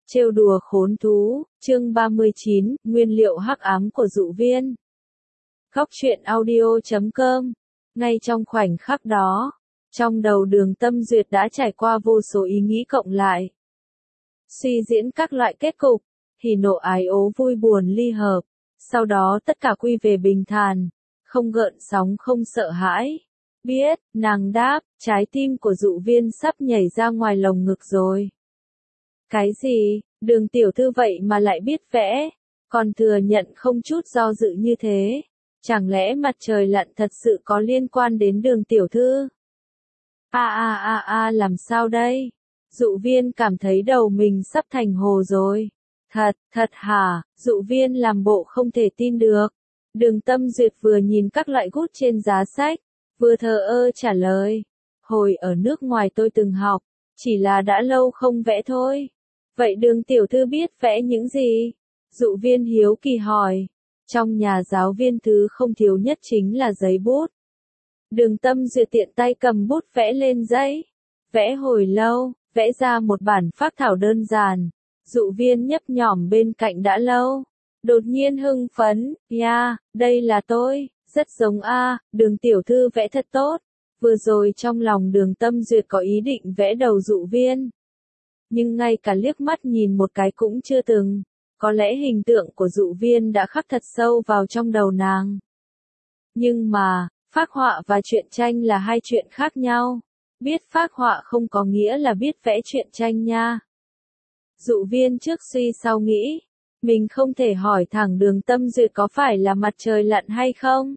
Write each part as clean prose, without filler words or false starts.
Trêu đùa khốn thú, chương 39, nguyên liệu hắc ám của dụ viên. Góc truyện audio.com. Ngay trong khoảnh khắc đó, trong đầu Đường Tâm Duyệt đã trải qua vô số ý nghĩ cộng lại. Suy diễn các loại kết cục, hỉ nộ ái ố vui buồn ly hợp, sau đó tất cả quy về bình thản, không gợn sóng không sợ hãi. Biết, nàng đáp, trái tim của dụ viên sắp nhảy ra ngoài lồng ngực rồi. Cái gì, Đường tiểu thư vậy mà lại biết vẽ, còn thừa nhận không chút do dự như thế. Chẳng lẽ mặt trời lặn thật sự có liên quan đến Đường tiểu thư? Làm sao đây? Dụ viên cảm thấy đầu mình sắp thành hồ rồi. Thật hả? Dụ viên làm bộ không thể tin được. Đường Tâm Duyệt vừa nhìn các loại gút trên giá sách, vừa thờ ơ trả lời. Hồi ở nước ngoài tôi từng học, chỉ là đã lâu không vẽ thôi. Vậy Đường tiểu thư biết vẽ những gì? Dụ viên hiếu kỳ hỏi. Trong nhà giáo viên thứ không thiếu nhất chính là giấy bút. Đường Tâm Duyệt tiện tay cầm bút vẽ lên giấy. Vẽ hồi lâu, vẽ ra một bản phác thảo đơn giản. Dụ viên nhấp nhỏm bên cạnh đã lâu. Đột nhiên hưng phấn, đây là tôi, rất giống Đường tiểu thư vẽ thật tốt. Vừa rồi trong lòng Đường Tâm Duyệt có ý định vẽ đầu dụ viên. Nhưng ngay cả liếc mắt nhìn một cái cũng chưa từng. Có lẽ hình tượng của dụ viên đã khắc thật sâu vào trong đầu nàng. Nhưng mà, phác họa và truyện tranh là hai chuyện khác nhau. Biết phác họa không có nghĩa là biết vẽ truyện tranh nha. Dụ viên trước suy sau nghĩ. Mình không thể hỏi thẳng Đường Tâm Duyệt có phải là mặt trời lặn hay không.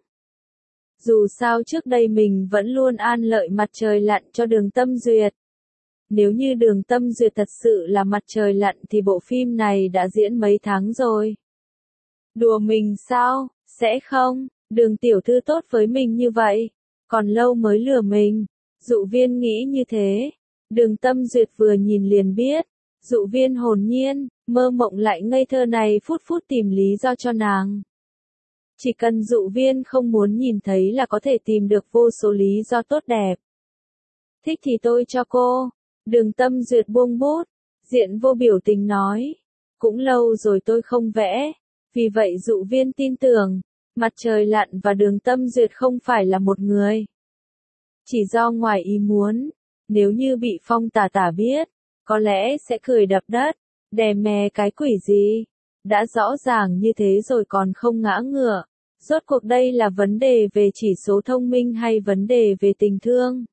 Dù sao trước đây mình vẫn luôn an lợi mặt trời lặn cho Đường Tâm Duyệt. Nếu như Đường Tâm Duyệt thật sự là mặt trời lặn thì bộ phim này đã diễn mấy tháng rồi. Đùa mình sao, sẽ không, Đường tiểu thư tốt với mình như vậy, còn lâu mới lừa mình. Dụ viên nghĩ như thế. Đường Tâm Duyệt vừa nhìn liền biết. Dụ viên hồn nhiên, mơ mộng lại ngây thơ này phút phút tìm lý do cho nàng. Chỉ cần dụ viên không muốn nhìn thấy là có thể tìm được vô số lý do tốt đẹp. Thích thì tôi cho cô. Đường Tâm Duyệt buông bút, diện vô biểu tình nói. Cũng lâu rồi tôi không vẽ, vì vậy dụ viên tin tưởng, mặt trời lặn và Đường Tâm Duyệt không phải là một người. Chỉ do ngoài ý muốn, nếu như bị Phong Tả Tả biết, có lẽ sẽ cười đập đất, đè mè cái quỷ gì. Đã rõ ràng như thế rồi còn không ngã ngửa. Rốt cuộc đây là vấn đề về chỉ số thông minh hay vấn đề về tình thương?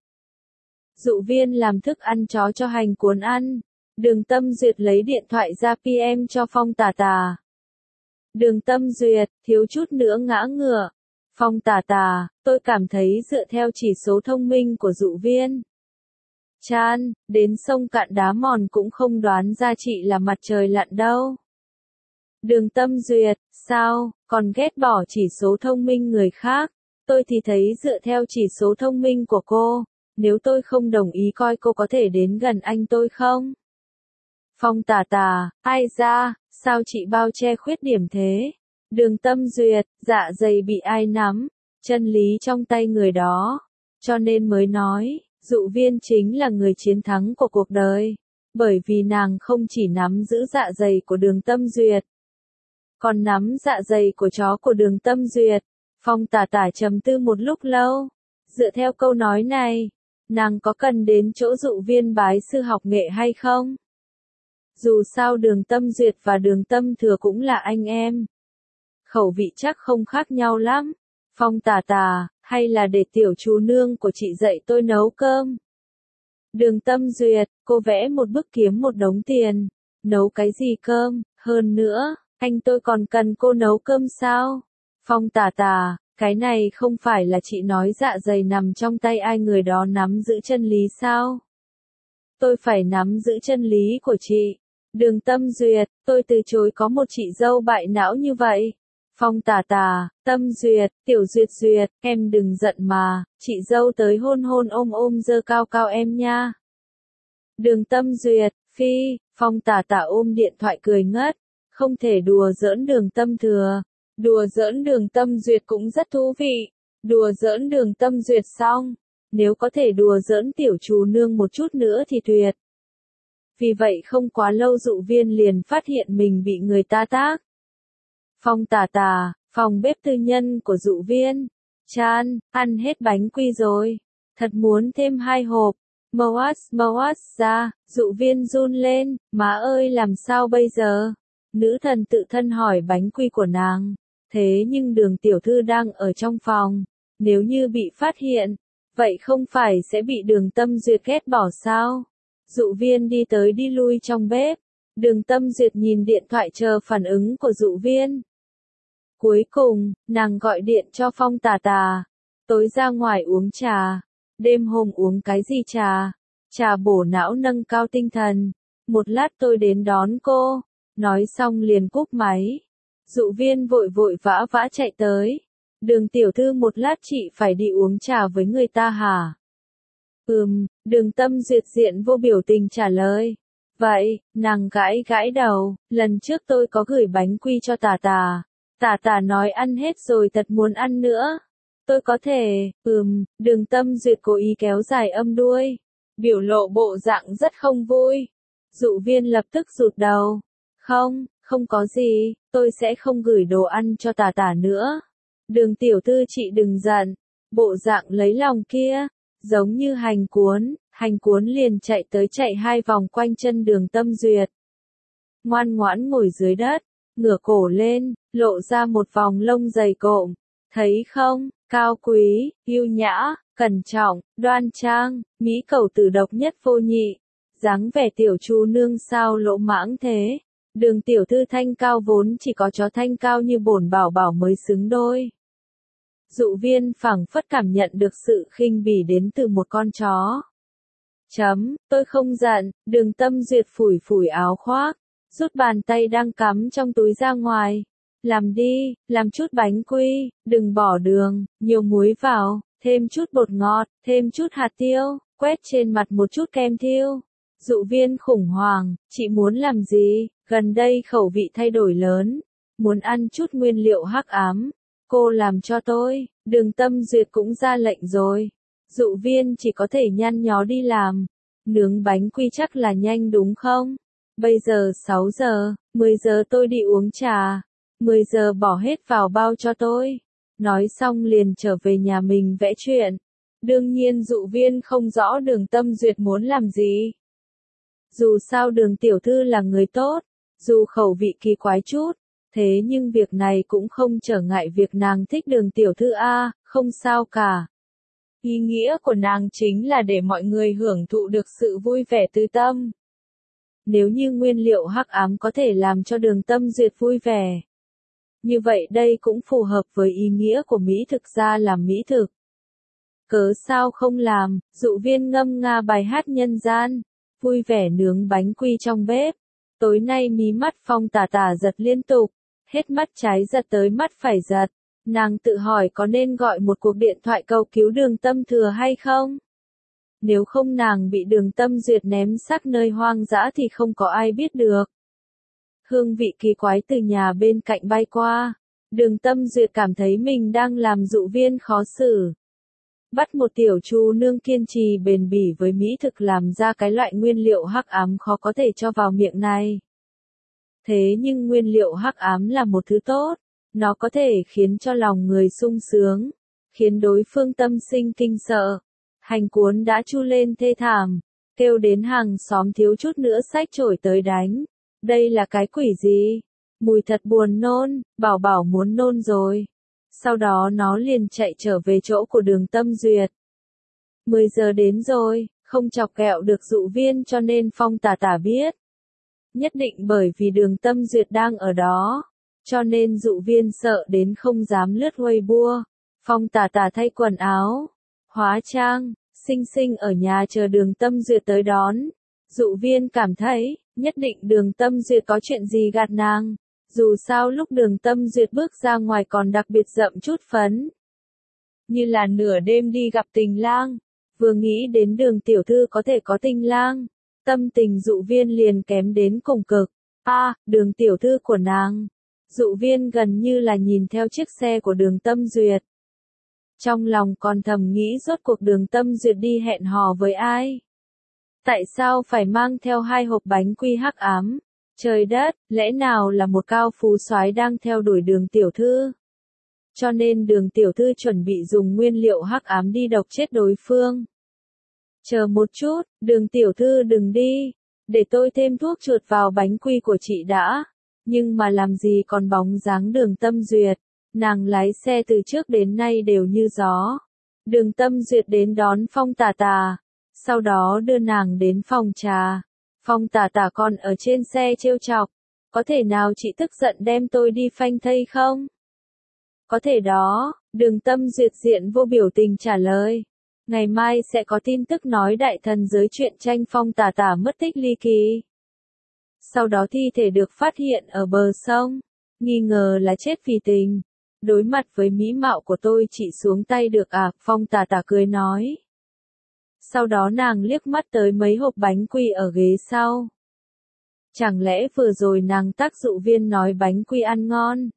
Dụ viên làm thức ăn chó cho hành cuốn ăn. Đường Tâm Duyệt lấy điện thoại ra PM cho Phong Tả Tả. Đường Tâm Duyệt, thiếu chút nữa ngã ngửa. Phong Tả Tả, tôi cảm thấy dựa theo chỉ số thông minh của dụ viên. Đến sông cạn đá mòn cũng không đoán ra chị là mặt trời lặn đâu. Đường Tâm Duyệt, sao, còn ghét bỏ chỉ số thông minh người khác? Tôi thì thấy dựa theo chỉ số thông minh của cô. Nếu tôi không đồng ý coi cô có thể đến gần anh tôi không? Phong Tả Tả, ai ra, sao chị bao che khuyết điểm thế? Đường Tâm Duyệt, dạ dày bị ai nắm, chân lý trong tay người đó. Cho nên mới nói, dụ viên chính là người chiến thắng của cuộc đời. Bởi vì nàng không chỉ nắm giữ dạ dày của Đường Tâm Duyệt, còn nắm dạ dày của chó của Đường Tâm Duyệt. Phong Tả Tả trầm tư một lúc lâu. Dựa theo câu nói này, nàng có cần đến chỗ dụ viên bái sư học nghệ hay không? Dù sao Đường Tâm Duyệt và Đường Tâm Thừa cũng là anh em. Khẩu vị chắc không khác nhau lắm. Phong Tả Tả, hay là để tiểu chú nương của chị dạy tôi nấu cơm? Đường Tâm Duyệt, cô vẽ một bức kiếm một đống tiền. Nấu cái gì cơm, hơn nữa, anh tôi còn cần cô nấu cơm sao? Phong Tả Tả, cái này không phải là chị nói dạ dày nằm trong tay ai người đó nắm giữ chân lý sao? Tôi phải nắm giữ chân lý của chị. Đường Tâm Duyệt, tôi từ chối có một chị dâu bại não như vậy. Phong Tả Tả, Tâm Duyệt, Tiểu Duyệt Duyệt, em đừng giận mà, chị dâu tới hôn hôn ôm ôm dơ cao cao em nha. Đường Tâm Duyệt, phi, Phong Tả Tả ôm điện thoại cười ngất, không thể đùa giỡn Đường Tâm Thừa. Đùa giỡn Đường Tâm Duyệt cũng rất thú vị. Đùa giỡn Đường Tâm Duyệt xong, nếu có thể đùa giỡn tiểu chú nương một chút nữa thì tuyệt. Vì vậy không quá lâu Dụ Viên liền phát hiện mình bị người ta tác. Phong Tà Tà, phòng bếp tư nhân của Dụ Viên. Chan, ăn hết bánh quy rồi. Thật muốn thêm 2 hộp. Moas ra, Dụ Viên run lên, má ơi làm sao bây giờ? Nữ thần tự thân hỏi bánh quy của nàng. Thế nhưng Đường tiểu thư đang ở trong phòng. Nếu như bị phát hiện, vậy không phải sẽ bị Đường Tâm Duyệt ghét bỏ sao? Dụ Viên đi tới đi lui trong bếp. Đường Tâm Duyệt nhìn điện thoại chờ phản ứng của Dụ Viên. Cuối cùng, nàng gọi điện cho Phong Tà Tà. Tối ra ngoài uống trà. Đêm hôm uống cái gì trà? Trà bổ não nâng cao tinh thần. Một lát tôi đến đón cô. Nói xong liền cúp máy. Dụ Viên vội vội vã vã chạy tới. Đường tiểu thư một lát chị phải đi uống trà với người ta hả? Đường Tâm Duyệt diện vô biểu tình trả lời. Vậy, nàng gãi gãi đầu, lần trước tôi có gửi bánh quy cho Tà Tà. Tà Tà nói ăn hết rồi thật muốn ăn nữa. Tôi có thể, Đường Tâm Duyệt cố ý kéo dài âm đuôi. Biểu lộ bộ dạng rất không vui. Dụ Viên lập tức rụt đầu. Không có gì, tôi sẽ không gửi đồ ăn cho Tà Tà nữa. Đường tiểu thư chị đừng giận. Bộ dạng lấy lòng kia, giống như hành cuốn liền chạy tới chạy 2 vòng quanh chân Đường Tâm Duyệt. Ngoan ngoãn ngồi dưới đất, ngửa cổ lên, lộ ra một vòng lông dày cộm. Thấy không, cao quý, yêu nhã, cẩn trọng, đoan trang, mỹ cẩu tử độc nhất vô nhị. Dáng vẻ tiểu chu nương sao lỗ mãng thế. Đường tiểu thư thanh cao vốn chỉ có chó thanh cao như bổn bảo bảo mới xứng đôi. Dụ Viên phảng phất cảm nhận được sự khinh bỉ đến từ một con chó. Tôi không giận, Đường Tâm Duyệt phủi phủi áo khoác, rút bàn tay đang cắm trong túi ra ngoài. Làm đi, làm chút bánh quy, đừng bỏ đường, nhiều muối vào, thêm chút bột ngọt, thêm chút hạt tiêu, quét trên mặt một chút kem thiêu. Dụ Viên khủng hoảng, chị muốn làm gì? Gần đây khẩu vị thay đổi lớn, muốn ăn chút nguyên liệu hắc ám. Cô làm cho tôi. Đường Tâm Duyệt cũng ra lệnh rồi. Dụ Viên chỉ có thể nhăn nhó đi làm. Nướng bánh quy chắc là nhanh đúng không? Bây giờ 6 giờ, 10 giờ tôi đi uống trà. 10 giờ bỏ hết vào bao cho tôi. Nói xong liền trở về nhà mình vẽ chuyện. Đương nhiên Dụ Viên không rõ Đường Tâm Duyệt muốn làm gì. Dù sao Đường tiểu thư là người tốt, dù khẩu vị kỳ quái chút, thế nhưng việc này cũng không trở ngại việc nàng thích Đường tiểu thư a, không sao cả. Ý nghĩa của nàng chính là để mọi người hưởng thụ được sự vui vẻ từ tâm. Nếu như nguyên liệu hắc ám có thể làm cho Đường Tâm Duyệt vui vẻ, như vậy đây cũng phù hợp với ý nghĩa của mỹ thực ra làm mỹ thực. Cớ sao không làm? Dụ Viên ngâm nga bài hát nhân gian, vui vẻ nướng bánh quy trong bếp. Tối nay mí mắt Phong Tà Tà giật liên tục, hết mắt trái giật tới mắt phải giật. Nàng tự hỏi có nên gọi một cuộc điện thoại cầu cứu Đường Tâm Thừa hay không? Nếu không nàng bị Đường Tâm Duyệt ném xác nơi hoang dã thì không có ai biết được. Hương vị kỳ quái từ nhà bên cạnh bay qua. Đường Tâm Duyệt cảm thấy mình đang làm Dụ Viên khó xử. Bắt một tiểu chu nương kiên trì bền bỉ với mỹ thực làm ra cái loại nguyên liệu hắc ám khó có thể cho vào miệng này. Thế nhưng nguyên liệu hắc ám là một thứ tốt, nó có thể khiến cho lòng người sung sướng, khiến đối phương tâm sinh kinh sợ. Hành cuốn đã chu lên thê thảm, kêu đến hàng xóm thiếu chút nữa xách chổi tới đánh. Đây là cái quỷ gì? Mùi thật buồn nôn, bảo bảo muốn nôn rồi. Sau đó nó liền chạy trở về chỗ của Đường Tâm Duyệt. 10 giờ đến rồi, không chọc ghẹo được Dụ Viên cho nên Phong Tà Tà biết. Nhất định bởi vì Đường Tâm Duyệt đang ở đó, cho nên Dụ Viên sợ đến không dám lướt Weibo. Phong Tà Tà thay quần áo, hóa trang, xinh xinh ở nhà chờ Đường Tâm Duyệt tới đón. Dụ Viên cảm thấy, nhất định Đường Tâm Duyệt có chuyện gì gạt nàng. Dù sao lúc Đường Tâm Duyệt bước ra ngoài còn đặc biệt rậm chút phấn. Như là nửa đêm đi gặp tình lang. Vừa nghĩ đến Đường tiểu thư có thể có tình lang, tâm tình Dụ Viên liền kém đến cùng cực. Đường tiểu thư của nàng. Dụ Viên gần như là nhìn theo chiếc xe của Đường Tâm Duyệt. Trong lòng còn thầm nghĩ rốt cuộc Đường Tâm Duyệt đi hẹn hò với ai. Tại sao phải mang theo 2 hộp bánh quy hắc ám? Trời đất, lẽ nào là một cao phú soái đang theo đuổi Đường tiểu thư? Cho nên Đường tiểu thư chuẩn bị dùng nguyên liệu hắc ám đi độc chết đối phương. Chờ một chút, Đường tiểu thư đừng đi, để tôi thêm thuốc chuột vào bánh quy của chị đã. Nhưng mà làm gì còn bóng dáng Đường Tâm Duyệt, nàng lái xe từ trước đến nay đều như gió. Đường Tâm Duyệt đến đón Phong Tà Tà, sau đó đưa nàng đến phòng trà. Phong Tà Tà còn ở trên xe trêu chọc, có thể nào chị tức giận đem tôi đi phanh thây không? Có thể đó, Đường Tâm Duyệt diện vô biểu tình trả lời. Ngày mai sẽ có tin tức nói đại thần giới truyện tranh Phong Tà Tà mất tích ly kỳ. Sau đó thi thể được phát hiện ở bờ sông, nghi ngờ là chết vì tình. Đối mặt với mỹ mạo của tôi chị xuống tay được à? Phong Tà Tà cười nói. Sau đó nàng liếc mắt tới mấy hộp bánh quy ở ghế sau. Chẳng lẽ vừa rồi nàng tác dụ viên nói bánh quy ăn ngon?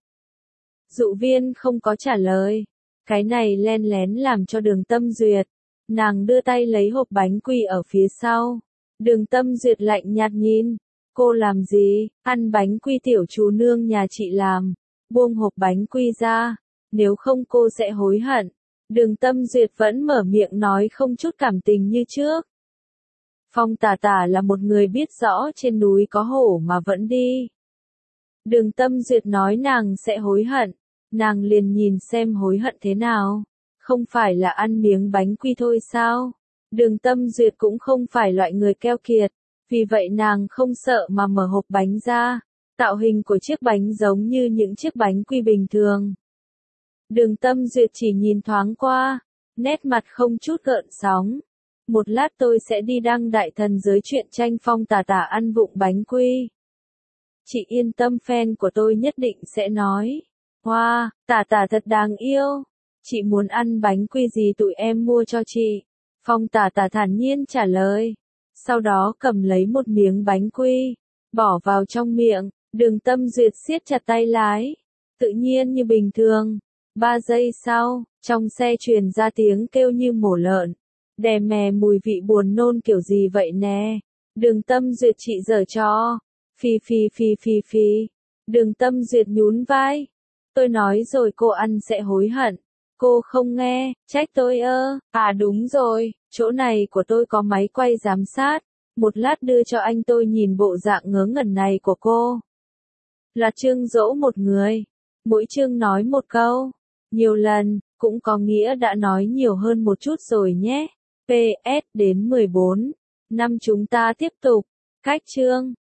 Dụ viên không có trả lời. Cái này len lén làm cho Đường Tâm Duyệt. Nàng đưa tay lấy hộp bánh quy ở phía sau. Đường Tâm Duyệt lạnh nhạt nhìn. Cô làm gì? Ăn bánh quy tiểu chú nương nhà chị làm. Buông hộp bánh quy ra. Nếu không cô sẽ hối hận. Đường Tâm Duyệt vẫn mở miệng nói không chút cảm tình như trước. Phong Tà Tà là một người biết rõ trên núi có hổ mà vẫn đi. Đường Tâm Duyệt nói nàng sẽ hối hận. Nàng liền nhìn xem hối hận thế nào. Không phải là ăn miếng bánh quy thôi sao? Đường Tâm Duyệt cũng không phải loại người keo kiệt. Vì vậy nàng không sợ mà mở hộp bánh ra. Tạo hình của chiếc bánh giống như những chiếc bánh quy bình thường. Đường Tâm Duyệt chỉ nhìn thoáng qua, nét mặt không chút gợn sóng. Một lát tôi sẽ đi đăng đại thần giới truyện tranh Phong Tà Tà ăn vụng bánh quy. Chị yên tâm, fan của tôi nhất định sẽ nói. Wow, Tà Tà thật đáng yêu. Chị muốn ăn bánh quy gì tụi em mua cho chị? Phong Tà Tà thản nhiên trả lời. Sau đó cầm lấy một miếng bánh quy, bỏ vào trong miệng. Đường Tâm Duyệt siết chặt tay lái. Tự nhiên như bình thường. 3 giây sau, trong xe truyền ra tiếng kêu như mổ lợn. Đè mè mùi vị buồn nôn kiểu gì vậy nè? Đường Tâm Duyệt chị giở trò. Phi phi phi phi phi. Đường Tâm Duyệt nhún vai. Tôi nói rồi cô ăn sẽ hối hận. Cô không nghe, trách tôi ơ. À đúng rồi, chỗ này của tôi có máy quay giám sát. Một lát đưa cho anh tôi nhìn bộ dạng ngớ ngẩn này của cô. Là trương dỗ một người. Mỗi chương nói một câu. Nhiều lần, cũng có nghĩa đã nói nhiều hơn một chút rồi nhé. PS đến 14. Năm chúng ta tiếp tục. Cách chương.